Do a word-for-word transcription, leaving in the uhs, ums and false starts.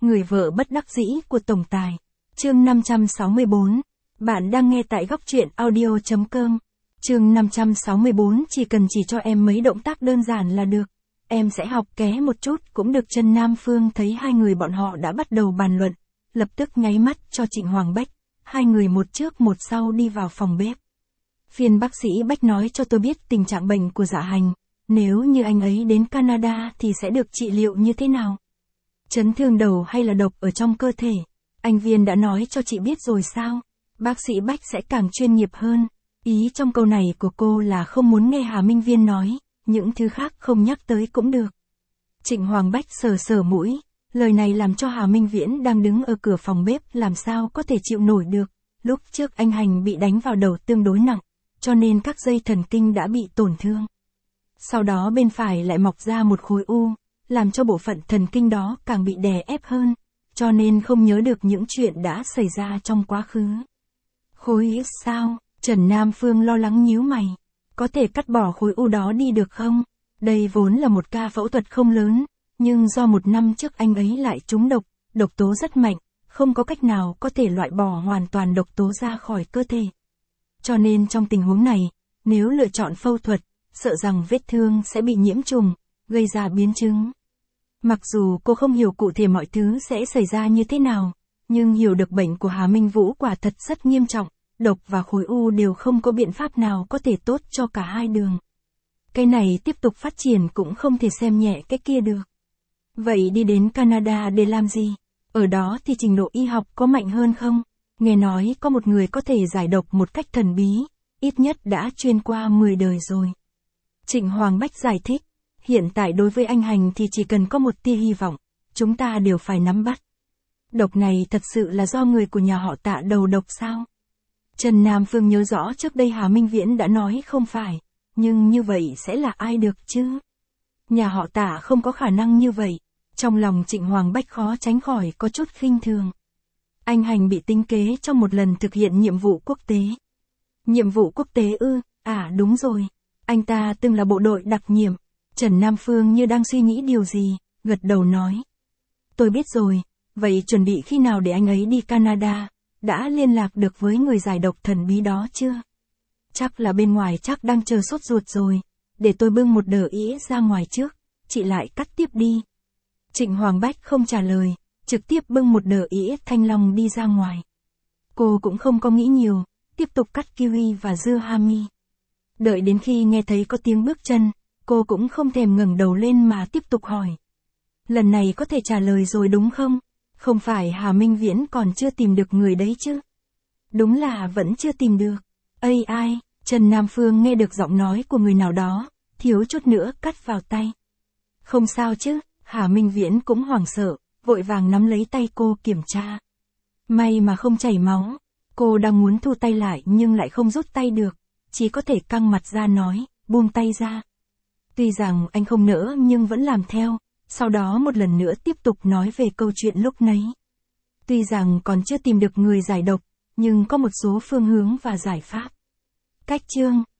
Người vợ bất đắc dĩ của tổng tài. Chương năm trăm sáu mươi bốn. Bạn đang nghe tại góc truyện audio chấm com. Chương năm trăm sáu mươi bốn, chỉ cần chỉ cho em mấy động tác đơn giản là được. Em sẽ học ké một chút cũng được. Trần Nam Phương thấy hai người bọn họ đã bắt đầu bàn luận, lập tức nháy mắt cho Trịnh Hoàng Bách. Hai người một trước một sau đi vào phòng bếp. Phiên bác sĩ Bách nói cho tôi biết tình trạng bệnh của Dạ Hành. Nếu như anh ấy đến Canada thì sẽ được trị liệu như thế nào? Chấn thương đầu hay là độc ở trong cơ thể? Anh Viên đã nói cho chị biết rồi sao? Bác sĩ Bách sẽ càng chuyên nghiệp hơn. Ý trong câu này của cô là không muốn nghe Hà Minh Viên nói, những thứ khác không nhắc tới cũng được. Trịnh Hoàng Bách sờ sờ mũi, lời này làm cho Hà Minh Viễn đang đứng ở cửa phòng bếp làm sao có thể chịu nổi được. Lúc trước anh Hành bị đánh vào đầu tương đối nặng, cho nên các dây thần kinh đã bị tổn thương. Sau đó bên phải lại mọc ra một khối u, làm cho bộ phận thần kinh đó càng bị đè ép hơn, cho nên không nhớ được những chuyện đã xảy ra trong quá khứ. Khối u sao? Trần Nam Phương lo lắng nhíu mày. Có thể cắt bỏ khối u đó đi được không? Đây vốn là một ca phẫu thuật không lớn, nhưng do một năm trước anh ấy lại trúng độc, độc tố rất mạnh, không có cách nào có thể loại bỏ hoàn toàn độc tố ra khỏi cơ thể. Cho nên trong tình huống này, nếu lựa chọn phẫu thuật, sợ rằng vết thương sẽ bị nhiễm trùng, gây ra biến chứng. Mặc dù cô không hiểu cụ thể mọi thứ sẽ xảy ra như thế nào, nhưng hiểu được bệnh của Hà Minh Vũ quả thật rất nghiêm trọng, độc và khối u đều không có biện pháp nào có thể tốt cho cả hai đường. Cái này tiếp tục phát triển cũng không thể xem nhẹ cái kia được. Vậy đi đến Canada để làm gì? Ở đó thì trình độ y học có mạnh hơn không? Nghe nói có một người có thể giải độc một cách thần bí, ít nhất đã chuyên qua mười đời rồi. Trịnh Hoàng Bách giải thích, hiện tại đối với anh Hành thì chỉ cần có một tia hy vọng, chúng ta đều phải nắm bắt. Độc này thật sự là do người của nhà họ Tạ đầu độc sao? Trần Nam Phương nhớ rõ trước đây Hà Minh Viễn đã nói không phải, nhưng như vậy sẽ là ai được chứ? Nhà họ Tạ không có khả năng như vậy. Trong lòng Trịnh Hoàng Bách khó tránh khỏi có chút khinh thường. Anh Hành bị tính kế trong một lần thực hiện nhiệm vụ quốc tế. Nhiệm vụ quốc tế ư? À đúng rồi. Anh ta từng là bộ đội đặc nhiệm. Trần Nam Phương như đang suy nghĩ điều gì, gật đầu nói. Tôi biết rồi, vậy chuẩn bị khi nào để anh ấy đi Canada? Đã liên lạc được với người giải độc thần bí đó chưa? Chắc là bên ngoài chắc đang chờ sốt ruột rồi. Để tôi bưng một đờ ĩa ra ngoài trước, chị lại cắt tiếp đi. Trịnh Hoàng Bách không trả lời, trực tiếp bưng một đờ ĩa thanh long đi ra ngoài. Cô cũng không có nghĩ nhiều, tiếp tục cắt kiwi và dưa hami. Đợi đến khi nghe thấy có tiếng bước chân, cô cũng không thèm ngẩng đầu lên mà tiếp tục hỏi. Lần này có thể trả lời rồi đúng không? Không phải Hà Minh Viễn còn chưa tìm được người đấy chứ? Đúng là vẫn chưa tìm được. Ây ai, Trần Nam Phương nghe được giọng nói của người nào đó, thiếu chút nữa cắt vào tay. Không sao chứ? Hà Minh Viễn cũng hoảng sợ, vội vàng nắm lấy tay cô kiểm tra. May mà không chảy máu. Cô đang muốn thu tay lại nhưng lại không rút tay được, chỉ có thể căng mặt ra nói, buông tay ra. Tuy rằng anh không nỡ nhưng vẫn làm theo, sau đó một lần nữa tiếp tục nói về câu chuyện lúc nãy. Tuy rằng còn chưa tìm được người giải độc, nhưng có một số phương hướng và giải pháp. Cách chương